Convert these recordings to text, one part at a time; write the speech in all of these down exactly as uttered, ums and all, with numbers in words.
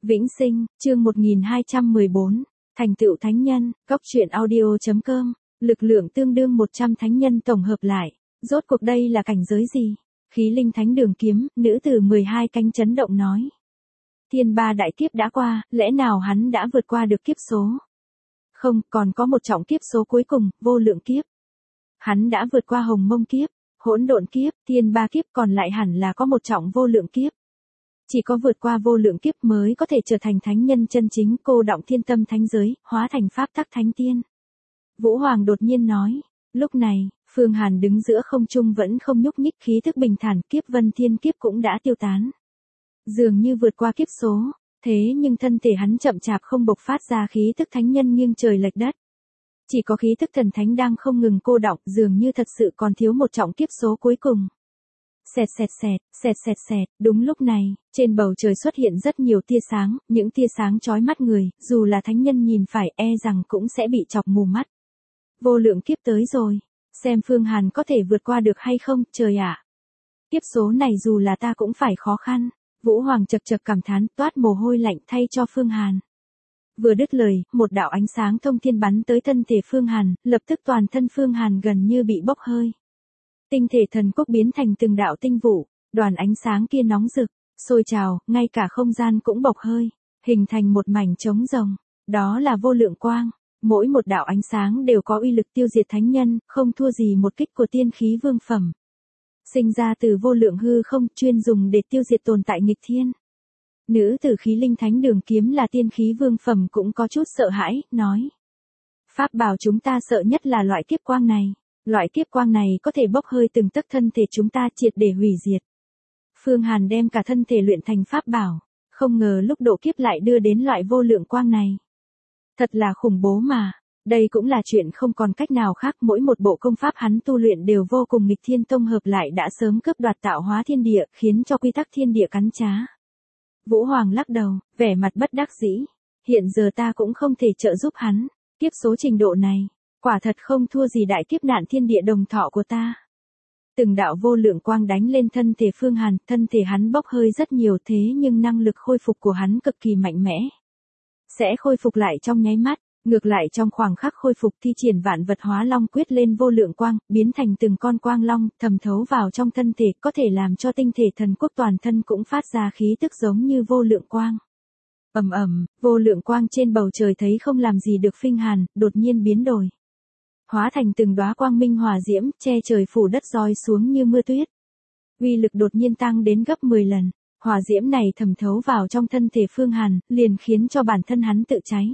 Vĩnh Sinh, chương một nghìn hai trăm mười bốn, thành tựu thánh nhân, góc truyện audio.com, lực lượng tương đương một trăm thánh nhân tổng hợp lại, rốt cuộc đây là cảnh giới gì? Khí linh thánh đường kiếm, nữ tử mười hai cánh chấn động nói. Thiên ba đại kiếp đã qua, lẽ nào hắn đã vượt qua được kiếp số? Không, còn có một trọng kiếp số cuối cùng, vô lượng kiếp. Hắn đã vượt qua hồng mông kiếp, hỗn độn kiếp, thiên ba kiếp, còn lại hẳn là có một trọng vô lượng kiếp. Chỉ có vượt qua vô lượng kiếp mới có thể trở thành thánh nhân chân chính, cô đọng thiên tâm thánh giới, hóa thành pháp tắc thánh tiên. Vũ Hoàng đột nhiên nói. Lúc này, Phương Hàn đứng giữa không trung vẫn không nhúc nhích, khí thức bình thản, kiếp vân thiên kiếp cũng đã tiêu tán. Dường như vượt qua kiếp số, thế nhưng thân thể hắn chậm chạp không bộc phát ra khí thức thánh nhân nghiêng trời lệch đất. Chỉ có khí thức thần thánh đang không ngừng cô đọng, dường như thật sự còn thiếu một trọng kiếp số cuối cùng. Xẹt xẹt xẹt, xẹt xẹt xẹt, đúng lúc này, trên bầu trời xuất hiện rất nhiều tia sáng, những tia sáng chói mắt người, dù là thánh nhân nhìn phải e rằng cũng sẽ bị chọc mù mắt. Vô lượng kiếp tới rồi, xem Phương Hàn có thể vượt qua được hay không, trời ạ. Kiếp số này dù là ta cũng phải khó khăn, Vũ Hoàng chật chật cảm thán, toát mồ hôi lạnh thay cho Phương Hàn. Vừa đứt lời, một đạo ánh sáng thông thiên bắn tới thân thể Phương Hàn, lập tức toàn thân Phương Hàn gần như bị bốc hơi. Tinh thể thần quốc biến thành từng đạo tinh vụ, đoàn ánh sáng kia nóng rực, sôi trào, ngay cả không gian cũng bốc hơi, hình thành một mảnh trống rồng. Đó là vô lượng quang, mỗi một đạo ánh sáng đều có uy lực tiêu diệt thánh nhân, không thua gì một kích của tiên khí vương phẩm. Sinh ra từ vô lượng hư không, chuyên dùng để tiêu diệt tồn tại nghịch thiên. Nữ tử khí linh thánh đường kiếm là tiên khí vương phẩm cũng có chút sợ hãi, nói. Pháp bảo chúng ta sợ nhất là loại kiếp quang này. Loại kiếp quang này có thể bốc hơi từng tấc thân thể chúng ta triệt để hủy diệt. Phương Hàn đem cả thân thể luyện thành pháp bảo, không ngờ lúc độ kiếp lại đưa đến loại vô lượng quang này. Thật là khủng bố mà, đây cũng là chuyện không còn cách nào khác, mỗi một bộ công pháp hắn tu luyện đều vô cùng nghịch thiên, tông hợp lại đã sớm cướp đoạt tạo hóa thiên địa, khiến cho quy tắc thiên địa cắn trá. Vũ Hoàng lắc đầu, vẻ mặt bất đắc dĩ, hiện giờ ta cũng không thể trợ giúp hắn, kiếp số trình độ này. Quả thật không thua gì đại kiếp nạn thiên địa đồng thọ của ta. Từng đạo vô lượng quang đánh lên thân thể Phương Hàn, thân thể hắn bốc hơi rất nhiều, thế nhưng năng lực khôi phục của hắn cực kỳ mạnh mẽ. Sẽ khôi phục lại trong nháy mắt, ngược lại trong khoảng khắc khôi phục thi triển vạn vật hóa long quyết lên vô lượng quang, biến thành từng con quang long, thẩm thấu vào trong thân thể, có thể làm cho tinh thể thần quốc toàn thân cũng phát ra khí tức giống như vô lượng quang. Ầm ầm, vô lượng quang trên bầu trời thấy không làm gì được Phương Hàn, đột nhiên biến đổi. Hóa thành từng đóa quang minh hỏa diễm, che trời phủ đất roi xuống như mưa tuyết. Uy lực đột nhiên tăng đến gấp mười lần, hỏa diễm này thẩm thấu vào trong thân thể Phương Hàn, liền khiến cho bản thân hắn tự cháy.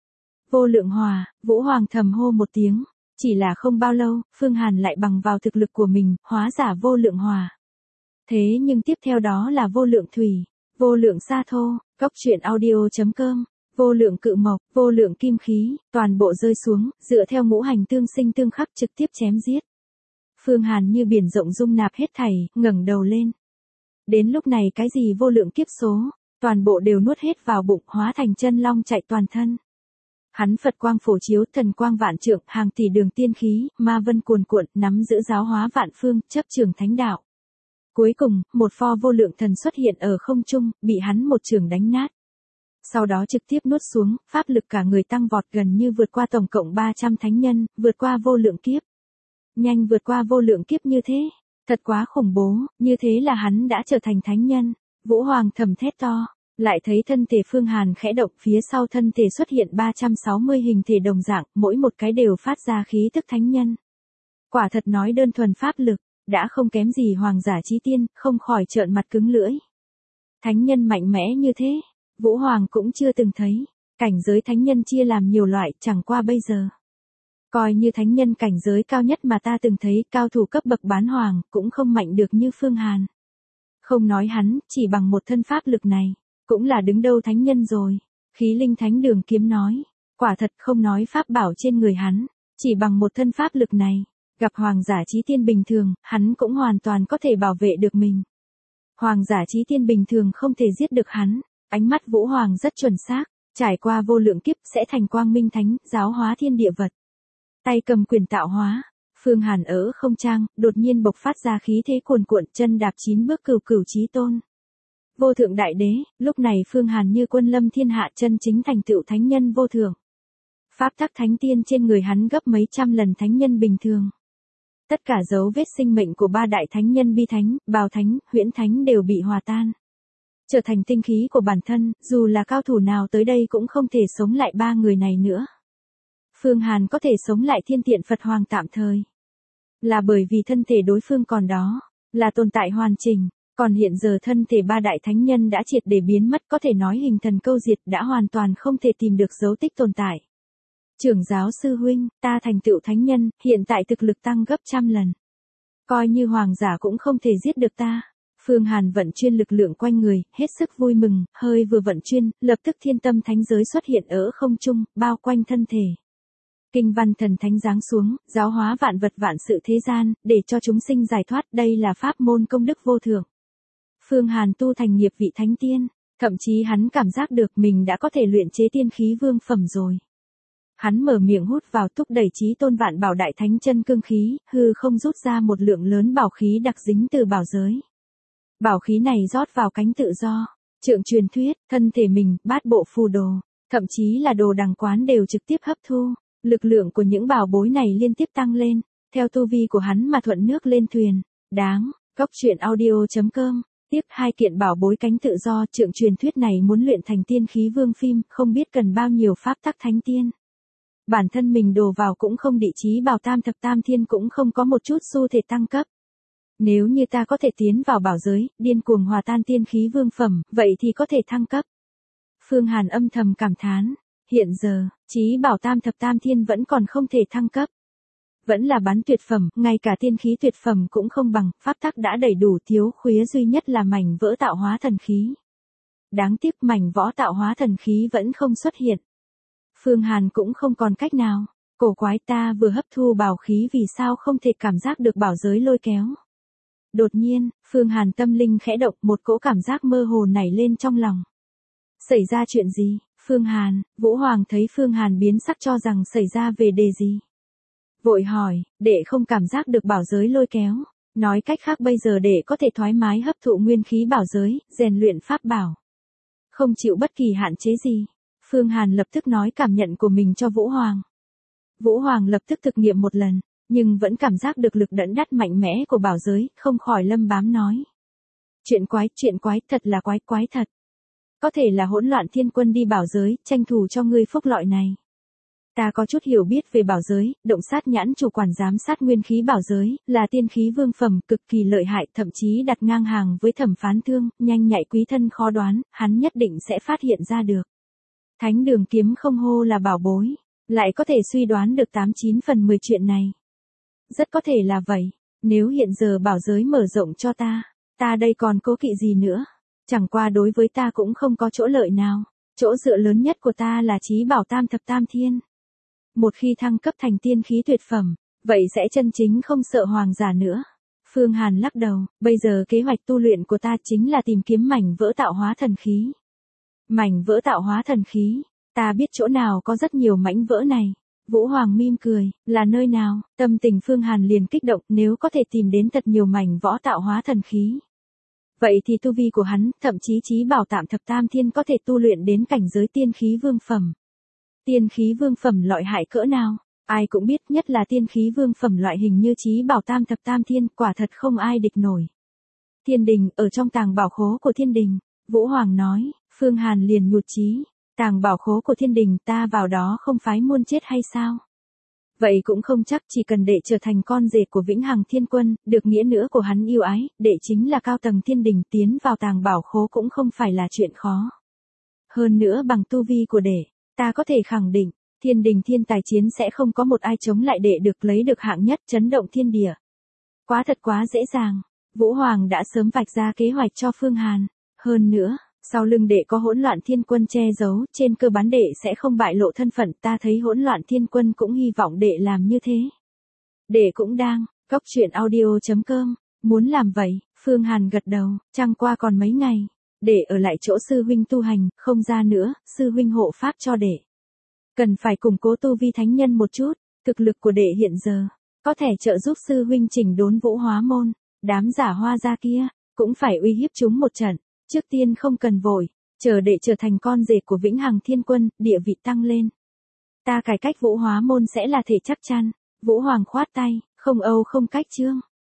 Vô lượng hỏa, Vũ Hoàng thầm hô một tiếng, chỉ là không bao lâu, Phương Hàn lại bằng vào thực lực của mình, hóa giả vô lượng hỏa. Thế nhưng tiếp theo đó là vô lượng thủy, vô lượng sa thô, góc truyện audio.com. Vô lượng cự mộc, vô lượng kim khí, toàn bộ rơi xuống, dựa theo ngũ hành tương sinh tương khắc trực tiếp chém giết. Phương Hàn như biển rộng dung nạp hết thảy, ngẩng đầu lên. Đến lúc này cái gì vô lượng kiếp số, toàn bộ đều nuốt hết vào bụng, hóa thành chân long chạy toàn thân. Hắn Phật quang phổ chiếu, thần quang vạn trượng, hàng tỷ đường tiên khí, ma vân cuồn cuộn, nắm giữ giáo hóa vạn phương, chấp trường thánh đạo. Cuối cùng, một pho vô lượng thần xuất hiện ở không trung, bị hắn một trường đánh nát. Sau đó trực tiếp nuốt xuống, pháp lực cả người tăng vọt gần như vượt qua tổng cộng ba trăm thánh nhân, vượt qua vô lượng kiếp. Nhanh vượt qua vô lượng kiếp như thế, thật quá khủng bố, như thế là hắn đã trở thành thánh nhân. Vũ Hoàng thầm thét to, lại thấy thân thể Phương Hàn khẽ động, phía sau thân thể xuất hiện ba trăm sáu mươi hình thể đồng dạng, mỗi một cái đều phát ra khí tức thánh nhân. Quả thật nói đơn thuần pháp lực, đã không kém gì hoàng giả chí tiên, không khỏi trợn mặt cứng lưỡi. Thánh nhân mạnh mẽ như thế, Vũ Hoàng cũng chưa từng thấy. Cảnh giới thánh nhân chia làm nhiều loại, chẳng qua bây giờ. Coi như thánh nhân cảnh giới cao nhất mà ta từng thấy, cao thủ cấp bậc bán hoàng, cũng không mạnh được như Phương Hàn. Không nói hắn, chỉ bằng một thân pháp lực này, cũng là đứng đâu thánh nhân rồi. Khí linh thánh đường kiếm nói, quả thật không nói pháp bảo trên người hắn, chỉ bằng một thân pháp lực này, gặp hoàng giả chí tiên bình thường, hắn cũng hoàn toàn có thể bảo vệ được mình. Hoàng giả chí tiên bình thường không thể giết được hắn. Ánh mắt Vũ Hoàng rất chuẩn xác, trải qua vô lượng kiếp sẽ thành quang minh thánh, giáo hóa thiên địa vật. Tay cầm quyền tạo hóa, Phương Hàn ở không trang, đột nhiên bộc phát ra khí thế cuồn cuộn, chân đạp chín bước cửu cửu chí tôn. Vô thượng đại đế, lúc này Phương Hàn như quân lâm thiên hạ chân chính thành tựu thánh nhân vô thượng. Pháp tắc thánh tiên trên người hắn gấp mấy trăm lần thánh nhân bình thường. Tất cả dấu vết sinh mệnh của ba đại thánh nhân bi thánh, bào thánh, huyễn thánh đều bị hòa tan. Trở thành tinh khí của bản thân, dù là cao thủ nào tới đây cũng không thể sống lại ba người này nữa. Phương Hàn có thể sống lại thiên tiện Phật Hoàng tạm thời. Là bởi vì thân thể đối phương còn đó, là tồn tại hoàn chỉnh. Còn hiện giờ thân thể ba đại thánh nhân đã triệt để biến mất, có thể nói hình thần câu diệt, đã hoàn toàn không thể tìm được dấu tích tồn tại. Trưởng giáo sư huynh, ta thành tựu thánh nhân, hiện tại thực lực tăng gấp trăm lần. Coi như hoàng giả cũng không thể giết được ta. Phương Hàn vận chuyên lực lượng quanh người, hết sức vui mừng, hơi vừa vận chuyên, lập tức thiên tâm thánh giới xuất hiện ở không trung, bao quanh thân thể. Kinh văn thần thánh giáng xuống, giáo hóa vạn vật vạn sự thế gian, để cho chúng sinh giải thoát, đây là pháp môn công đức vô thượng. Phương Hàn tu thành nghiệp vị thánh tiên, thậm chí hắn cảm giác được mình đã có thể luyện chế tiên khí vương phẩm rồi. Hắn mở miệng hút vào thúc đẩy chí tôn vạn bảo đại thánh chân cương khí, hư không rút ra một lượng lớn bảo khí đặc dính từ bảo giới. Bảo khí này rót vào cánh tự do, trượng truyền thuyết, thân thể mình, bát bộ phù đồ, thậm chí là đồ đằng quán đều trực tiếp hấp thu. Lực lượng của những bảo bối này liên tiếp tăng lên, theo tu vi của hắn mà thuận nước lên thuyền. Đáng, Cốc Truyện Audio chấm com. Tiếp hai kiện bảo bối cánh tự do trượng truyền thuyết này muốn luyện thành tiên khí vương phim, không biết cần bao nhiêu pháp tắc thánh tiên. Bản thân mình đổ vào cũng không địa chí bảo tam thập tam thiên cũng không có một chút xu thể tăng cấp. Nếu như ta có thể tiến vào bảo giới, điên cuồng hòa tan tiên khí vương phẩm, vậy thì có thể thăng cấp. Phương Hàn âm thầm cảm thán, hiện giờ, chí bảo tam thập tam thiên vẫn còn không thể thăng cấp. Vẫn là bán tuyệt phẩm, ngay cả tiên khí tuyệt phẩm cũng không bằng, pháp tắc đã đầy đủ, thiếu khuyết duy nhất là mảnh vỡ tạo hóa thần khí. Đáng tiếc mảnh võ tạo hóa thần khí vẫn không xuất hiện. Phương Hàn cũng không còn cách nào, cổ quái, ta vừa hấp thu bảo khí vì sao không thể cảm giác được bảo giới lôi kéo. Đột nhiên, Phương Hàn tâm linh khẽ động, một cỗ cảm giác mơ hồ nảy lên trong lòng. Xảy ra chuyện gì? Phương Hàn, Vũ Hoàng thấy Phương Hàn biến sắc cho rằng xảy ra về đề gì. Vội hỏi, đệ không cảm giác được bảo giới lôi kéo. Nói cách khác bây giờ đệ có thể thoải mái hấp thụ nguyên khí bảo giới, rèn luyện pháp bảo. Không chịu bất kỳ hạn chế gì. Phương Hàn lập tức nói cảm nhận của mình cho Vũ Hoàng. Vũ Hoàng lập tức thực nghiệm một lần, nhưng vẫn cảm giác được lực đẫn đắt mạnh mẽ của bảo giới, không khỏi lâm bám nói. Chuyện quái, chuyện quái, thật là quái, quái thật. Có thể là hỗn loạn thiên quân đi bảo giới, tranh thủ cho ngươi phúc lợi này. Ta có chút hiểu biết về bảo giới, động sát nhãn chủ quản giám sát nguyên khí bảo giới, là tiên khí vương phẩm, cực kỳ lợi hại, thậm chí đặt ngang hàng với thẩm phán thương, nhanh nhạy quý thân khó đoán, hắn nhất định sẽ phát hiện ra được. Thánh đường kiếm không hô là bảo bối, lại có thể suy đoán được tám chín phần mười chuyện này. Rất có thể là vậy, nếu hiện giờ bảo giới mở rộng cho ta, ta đây còn cố kỵ gì nữa, chẳng qua đối với ta cũng không có chỗ lợi nào, chỗ dựa lớn nhất của ta là chí bảo tam thập tam thiên. Một khi thăng cấp thành tiên khí tuyệt phẩm, vậy sẽ chân chính không sợ hoàng giả nữa. Phương Hàn lắc đầu, bây giờ kế hoạch tu luyện của ta chính là tìm kiếm mảnh vỡ tạo hóa thần khí. Mảnh vỡ tạo hóa thần khí, ta biết chỗ nào có rất nhiều mảnh vỡ này. Vũ Hoàng mỉm cười, là nơi nào? Tâm tình Phương Hàn liền kích động, nếu có thể tìm đến thật nhiều mảnh võ tạo hóa thần khí. Vậy thì tu vi của hắn, thậm chí chí bảo tạm thập tam thiên có thể tu luyện đến cảnh giới tiên khí vương phẩm. Tiên khí vương phẩm lợi hại cỡ nào? Ai cũng biết, nhất là tiên khí vương phẩm loại hình như chí bảo tam thập tam thiên, quả thật không ai địch nổi. Thiên đình, ở trong tàng bảo khố của thiên đình, Vũ Hoàng nói. Phương Hàn liền nhụt chí, tàng bảo khố của thiên đình, ta vào đó không phái muôn chết hay sao? Vậy cũng không chắc, chỉ cần đệ trở thành con rể của Vĩnh Hằng Thiên Quân, được nghĩa nữa của hắn yêu ái, đệ chính là cao tầng thiên đình, tiến vào tàng bảo khố cũng không phải là chuyện khó. Hơn nữa bằng tu vi của đệ, ta có thể khẳng định, thiên đình thiên tài chiến sẽ không có một ai chống lại đệ được lấy được hạng nhất, chấn động thiên địa. Quá thật quá dễ dàng, Vũ Hoàng đã sớm vạch ra kế hoạch cho Phương Hàn. Hơn nữa, sau lưng đệ có hỗn loạn thiên quân che giấu, trên cơ bản đệ sẽ không bại lộ thân phận, ta thấy hỗn loạn thiên quân cũng hy vọng đệ làm như thế. Đệ cũng đang, Cốc Truyện Audio chấm com, muốn làm vậy. Phương Hàn gật đầu, chẳng qua còn mấy ngày, đệ ở lại chỗ sư huynh tu hành, không ra nữa, sư huynh hộ pháp cho đệ. Cần phải củng cố tu vi thánh nhân một chút, thực lực của đệ hiện giờ, có thể trợ giúp sư huynh chỉnh đốn Vũ Hóa môn, đám giả Hoa gia kia, cũng phải uy hiếp chúng một trận. Trước tiên không cần vội, chờ để trở thành con rể của Vĩnh Hằng Thiên Quân, địa vị tăng lên. Ta cải cách Vũ Hóa môn sẽ là thể chắc chắn. Vũ Hoàng khoát tay, không âu không cách chương.